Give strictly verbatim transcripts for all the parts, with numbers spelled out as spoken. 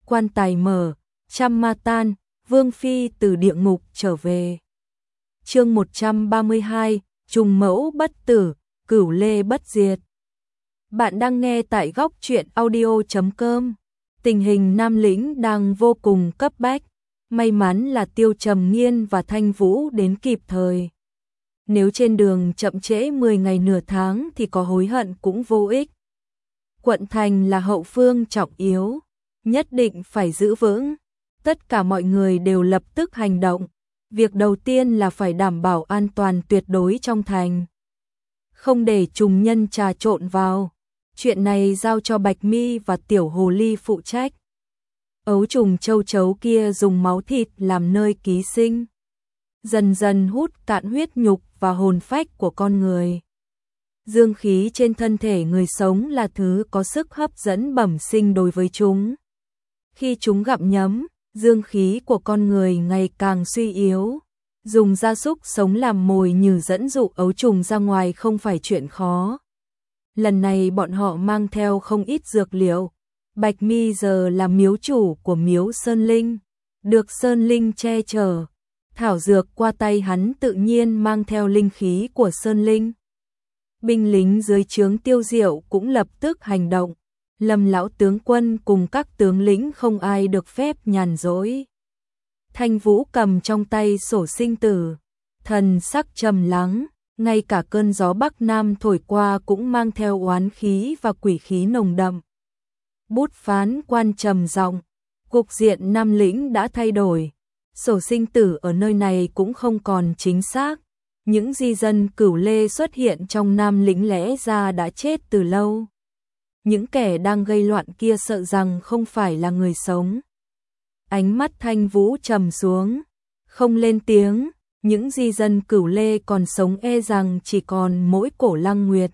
quan tài mở, trăm ma tan, Vương Phi từ địa ngục trở về. Chương một trăm ba mươi hai, trùng mẫu bất tử, cửu lê bất diệt. Bạn đang nghe tại góc truyện audio chấm com. Tình hình Nam Lĩnh đang vô cùng cấp bách. May mắn là Tiêu Trầm Nghiên và Thanh Vũ đến kịp thời. Nếu trên đường chậm trễ mười ngày nửa tháng thì có hối hận cũng vô ích. Quận thành là hậu phương trọng yếu, nhất định phải giữ vững. Tất cả mọi người đều lập tức hành động. Việc đầu tiên là phải đảm bảo an toàn tuyệt đối trong thành. Không để trùng nhân trà trộn vào. Chuyện này giao cho Bạch Mi và Tiểu Hồ Ly phụ trách. Ấu trùng châu chấu kia dùng máu thịt làm nơi ký sinh, dần dần hút cạn huyết nhục và hồn phách của con người. Dương khí trên thân thể người sống là thứ có sức hấp dẫn bẩm sinh đối với chúng. Khi chúng gặm nhấm, dương khí của con người ngày càng suy yếu. Dùng gia súc sống làm mồi nhử dẫn dụ ấu trùng ra ngoài không phải chuyện khó. Lần này bọn họ mang theo không ít dược liệu. Bạch Mi giờ là miếu chủ của miếu Sơn Linh, được Sơn Linh che chở. Thảo dược qua tay hắn tự nhiên mang theo linh khí của Sơn Linh. Binh lính dưới trướng Tiêu Diệu cũng lập tức hành động. Lâm lão tướng quân cùng các tướng lĩnh không ai được phép nhàn rỗi. Thanh Vũ cầm trong tay sổ sinh tử, thần sắc trầm lắng, ngay cả cơn gió Bắc Nam thổi qua cũng mang theo oán khí và quỷ khí nồng đậm. Bút phán quan trầm giọng, cục diện Nam Lĩnh đã thay đổi, sổ sinh tử ở nơi này cũng không còn chính xác. Những di dân Cửu Lê xuất hiện trong Nam Lĩnh lẽ ra đã chết từ lâu. Những kẻ đang gây loạn kia sợ rằng không phải là người sống. Ánh mắt Thanh Vũ trầm xuống, không lên tiếng. Những di dân Cửu Lê còn sống e rằng chỉ còn mỗi Cổ Lăng Nguyệt.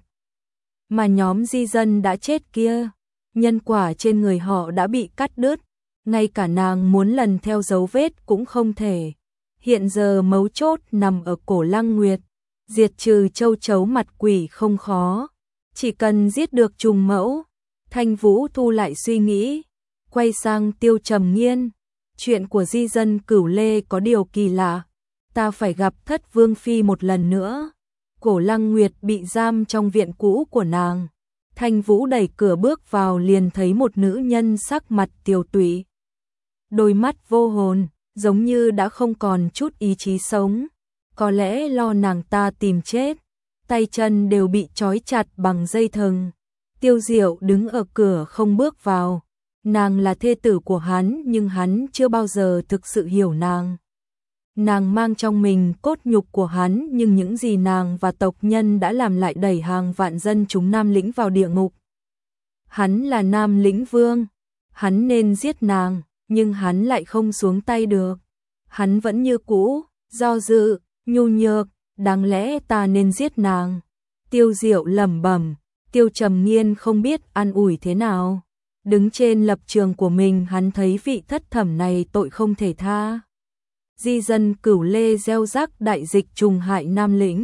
Mà nhóm di dân đã chết kia, nhân quả trên người họ đã bị cắt đứt, ngay cả nàng muốn lần theo dấu vết cũng không thể. Hiện giờ mấu chốt nằm ở Cổ Lăng Nguyệt, diệt trừ châu chấu mặt quỷ không khó, chỉ cần giết được trùng mẫu. Thanh Vũ thu lại suy nghĩ, quay sang Tiêu Trầm Nghiên, chuyện của di dân Cửu Lê có điều kỳ lạ, ta phải gặp Thất Vương Phi một lần nữa. Cổ Lăng Nguyệt bị giam trong viện cũ của nàng. Thanh Vũ đẩy cửa bước vào liền thấy một nữ nhân sắc mặt tiều tụy, đôi mắt vô hồn, giống như đã không còn chút ý chí sống. Có lẽ lo nàng ta tìm chết, tay chân đều bị trói chặt bằng dây thừng. Tiêu Diệu đứng ở cửa không bước vào. Nàng là thê tử của hắn nhưng hắn chưa bao giờ thực sự hiểu nàng. Nàng mang trong mình cốt nhục của hắn nhưng những gì nàng và tộc nhân đã làm lại đẩy hàng vạn dân chúng Nam Lĩnh vào địa ngục. Hắn là Nam Lĩnh Vương, hắn nên giết nàng, nhưng hắn lại không xuống tay được. Hắn vẫn như cũ, do dự, nhu nhược, đáng lẽ ta nên giết nàng. Tiêu Diệu lẩm bẩm, Tiêu Trầm Nghiên không biết an ủi thế nào. Đứng trên lập trường của mình hắn thấy vị thất thẩm này tội không thể tha. Di dân Cửu Lê gieo rắc đại dịch trùng hại Nam Lĩnh.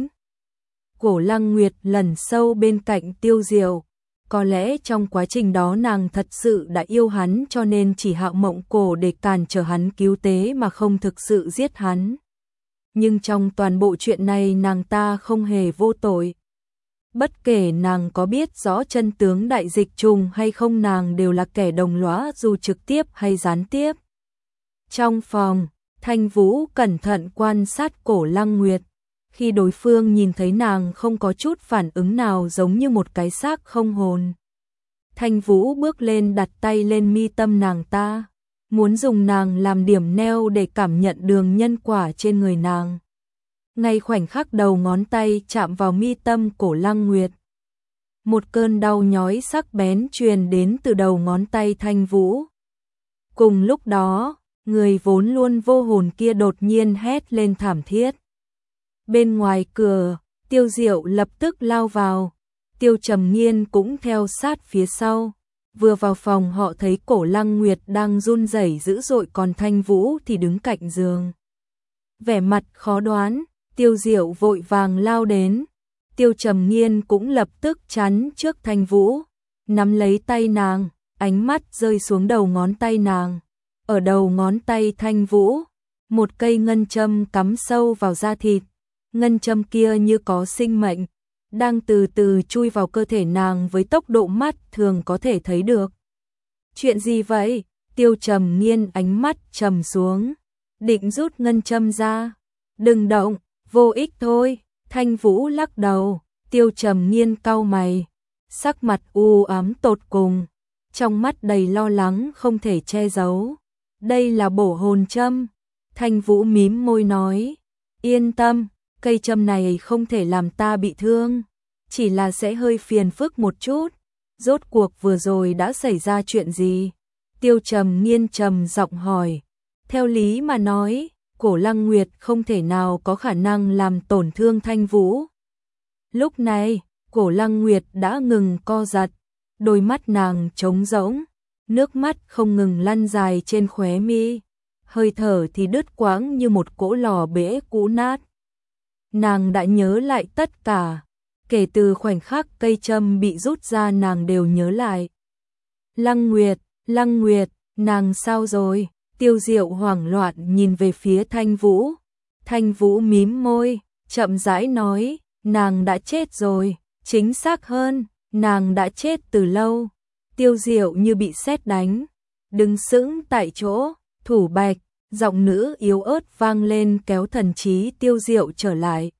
Cổ Lăng Nguyệt lẩn sâu bên cạnh Tiêu Diệu. Có lẽ trong quá trình đó nàng thật sự đã yêu hắn cho nên chỉ hạo mộng cổ để cản trở hắn cứu tế mà không thực sự giết hắn. Nhưng trong toàn bộ chuyện này nàng ta không hề vô tội. Bất kể nàng có biết rõ chân tướng đại dịch trùng hay không nàng đều là kẻ đồng lõa dù trực tiếp hay gián tiếp. Trong phòng, Thanh Vũ cẩn thận quan sát Cổ Lăng Nguyệt. Khi đối phương nhìn thấy nàng không có chút phản ứng nào giống như một cái xác không hồn. Thanh Vũ bước lên đặt tay lên mi tâm nàng ta, muốn dùng nàng làm điểm neo để cảm nhận đường nhân quả trên người nàng. Ngay khoảnh khắc đầu ngón tay chạm vào mi tâm Cổ Lăng Nguyệt, một cơn đau nhói sắc bén truyền đến từ đầu ngón tay Thanh Vũ. Cùng lúc đó, người vốn luôn vô hồn kia đột nhiên hét lên thảm thiết. Bên ngoài cửa, Tiêu Diệu lập tức lao vào. Tiêu Trầm Nghiên cũng theo sát phía sau. Vừa vào phòng họ thấy Cổ Lăng Nguyệt đang run rẩy dữ dội còn Thanh Vũ thì đứng cạnh giường. Vẻ mặt khó đoán, Tiêu Diệu vội vàng lao đến. Tiêu Trầm Nghiên cũng lập tức chắn trước Thanh Vũ, nắm lấy tay nàng, ánh mắt rơi xuống đầu ngón tay nàng. Ở đầu ngón tay Thanh Vũ, một cây ngân châm cắm sâu vào da thịt. Ngân châm kia như có sinh mệnh, đang từ từ chui vào cơ thể nàng với tốc độ mắt thường có thể thấy được. Chuyện gì vậy? Tiêu Trầm Nghiên ánh mắt trầm xuống, định rút ngân châm ra. Đừng động, vô ích thôi. Thanh Vũ lắc đầu. Tiêu Trầm Nghiên cau mày, sắc mặt u ám tột cùng, trong mắt đầy lo lắng không thể che giấu. Đây là bổ hồn châm. Thanh Vũ mím môi nói, yên tâm, cây châm này không thể làm ta bị thương, chỉ là sẽ hơi phiền phức một chút. Rốt cuộc vừa rồi đã xảy ra chuyện gì? Tiêu Trầm Nghiên trầm giọng hỏi. Theo lý mà nói, Cổ Lăng Nguyệt không thể nào có khả năng làm tổn thương Thanh Vũ. Lúc này, Cổ Lăng Nguyệt đã ngừng co giật, đôi mắt nàng trống rỗng, nước mắt không ngừng lăn dài trên khóe mi, hơi thở thì đứt quãng như một cỗ lò bể cũ nát. Nàng đã nhớ lại tất cả, kể từ khoảnh khắc cây châm bị rút ra nàng đều nhớ lại. Lăng Nguyệt, Lăng Nguyệt, nàng sao rồi? Tiêu Diệu hoảng loạn nhìn về phía Thanh Vũ. Thanh Vũ mím môi, chậm rãi nói, nàng đã chết rồi, chính xác hơn, nàng đã chết từ lâu. Tiêu Diệu như bị sét đánh, đứng sững tại chỗ. Thủ Bạch, giọng nữ yếu ớt vang lên kéo thần trí Tiêu Diệu trở lại.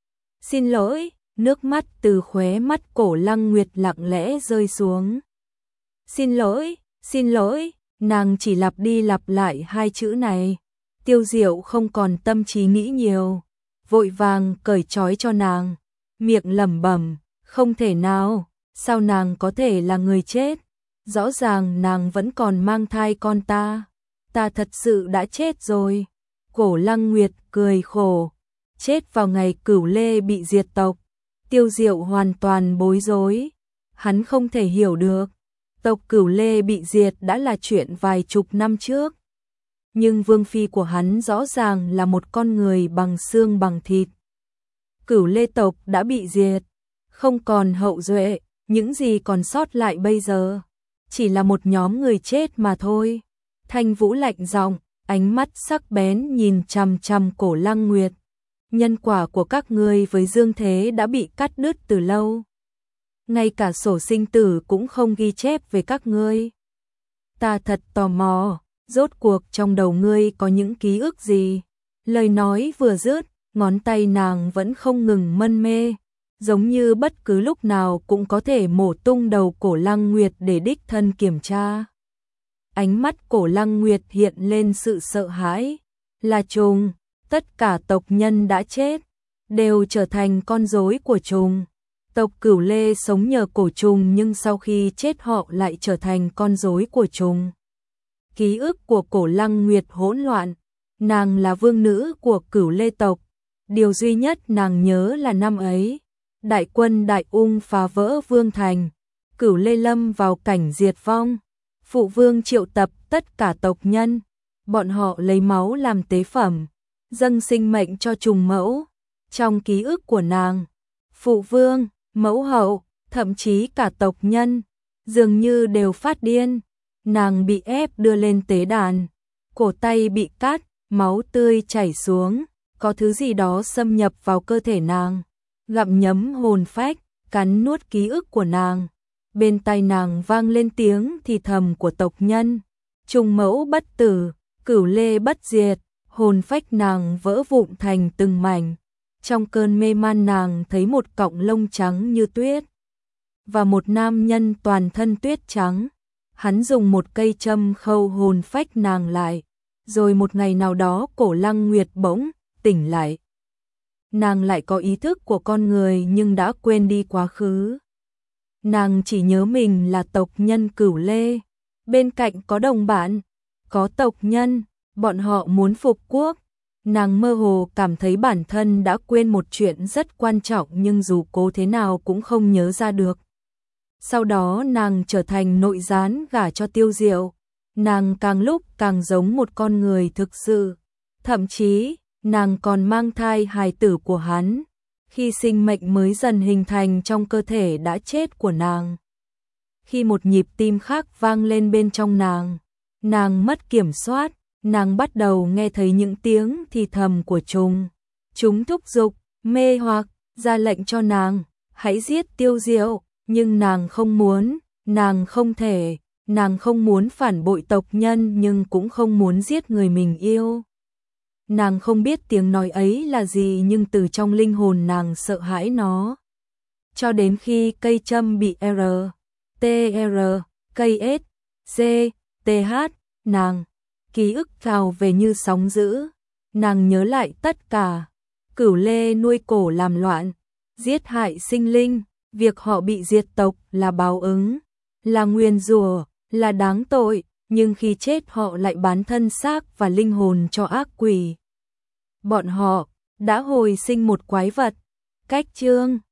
Xin lỗi, nước mắt từ khóe mắt Cổ Lăng Nguyệt lặng lẽ rơi xuống. Xin lỗi, xin lỗi, nàng chỉ lặp đi lặp lại hai chữ này. Tiêu Diệu không còn tâm trí nghĩ nhiều, vội vàng cởi trói cho nàng, miệng lẩm bẩm, không thể nào, sao nàng có thể là người chết? Rõ ràng nàng vẫn còn mang thai con ta, ta thật sự đã chết rồi. Cổ Lăng Nguyệt cười khổ, chết vào ngày Cửu Lê bị diệt tộc. Tiêu Diệu hoàn toàn bối rối, hắn không thể hiểu được, tộc Cửu Lê bị diệt đã là chuyện vài chục năm trước. Nhưng vương phi của hắn rõ ràng là một con người bằng xương bằng thịt. Cửu Lê tộc đã bị diệt, không còn hậu duệ, những gì còn sót lại bây giờ chỉ là một nhóm người chết mà thôi. Thanh Vũ lạnh giọng, ánh mắt sắc bén nhìn chằm chằm Cổ Lăng Nguyệt. Nhân quả của các ngươi với Dương Thế đã bị cắt đứt từ lâu. Ngay cả sổ sinh tử cũng không ghi chép về các ngươi. Ta thật tò mò, rốt cuộc trong đầu ngươi có những ký ức gì? Lời nói vừa dứt, ngón tay nàng vẫn không ngừng mân mê, giống như bất cứ lúc nào cũng có thể mổ tung đầu Cổ Lăng Nguyệt để đích thân kiểm tra. Ánh mắt Cổ Lăng Nguyệt hiện lên sự sợ hãi. Là trùng, tất cả tộc nhân đã chết, đều trở thành con rối của trùng. Tộc Cửu Lê sống nhờ cổ trùng nhưng sau khi chết họ lại trở thành con rối của trùng. Ký ức của Cổ Lăng Nguyệt hỗn loạn, nàng là vương nữ của Cửu Lê tộc. Điều duy nhất nàng nhớ là năm ấy, đại quân Đại Ung phá vỡ vương thành, Cửu Lê lâm vào cảnh diệt vong. Phụ vương triệu tập tất cả tộc nhân, bọn họ lấy máu làm tế phẩm, dâng sinh mệnh cho trùng mẫu. Trong ký ức của nàng, phụ vương, mẫu hậu, thậm chí cả tộc nhân, dường như đều phát điên. Nàng bị ép đưa lên tế đàn, cổ tay bị cắt, máu tươi chảy xuống, có thứ gì đó xâm nhập vào cơ thể nàng, gặm nhấm hồn phách, cắn nuốt ký ức của nàng. Bên tai nàng vang lên tiếng thì thầm của tộc nhân, trùng mẫu bất tử, Cửu Lê bất diệt. Hồn phách nàng vỡ vụn thành từng mảnh. Trong cơn mê man nàng thấy một cọng lông trắng như tuyết và một nam nhân toàn thân tuyết trắng. Hắn dùng một cây châm khâu hồn phách nàng lại. Rồi một ngày nào đó Cổ Lăng Nguyệt bỗng tỉnh lại. Nàng lại có ý thức của con người nhưng đã quên đi quá khứ. Nàng chỉ nhớ mình là tộc nhân Cửu Lê. Bên cạnh có đồng bạn, có tộc nhân, bọn họ muốn phục quốc. Nàng mơ hồ cảm thấy bản thân đã quên một chuyện rất quan trọng nhưng dù cố thế nào cũng không nhớ ra được. Sau đó nàng trở thành nội gián gả cho Tiêu Diệu. Nàng càng lúc càng giống một con người thực sự. Thậm chí, nàng còn mang thai hài tử của hắn, khi sinh mệnh mới dần hình thành trong cơ thể đã chết của nàng. khi một nhịp tim khác vang lên bên trong nàng. Nàng mất kiểm soát, nàng bắt đầu nghe thấy những tiếng thì thầm của chúng. Chúng thúc giục, mê hoặc, ra lệnh cho nàng, hãy giết Tiêu Diệu, nhưng nàng không muốn, nàng không thể, nàng không muốn phản bội tộc nhân nhưng cũng không muốn giết người mình yêu. Nàng không biết tiếng nói ấy là gì nhưng từ trong linh hồn nàng sợ hãi nó. Cho đến khi cây châm bị R, T R, cây S, C, T H, nàng, ký ức trào về như sóng dữ. Nàng nhớ lại tất cả. Cửu Lê nuôi cổ làm loạn, giết hại sinh linh, việc họ bị diệt tộc là báo ứng, là nguyền rủa, là đáng tội, nhưng khi chết họ lại bán thân xác và linh hồn cho ác quỷ. Bọn họ đã hồi sinh một quái vật. Cách chương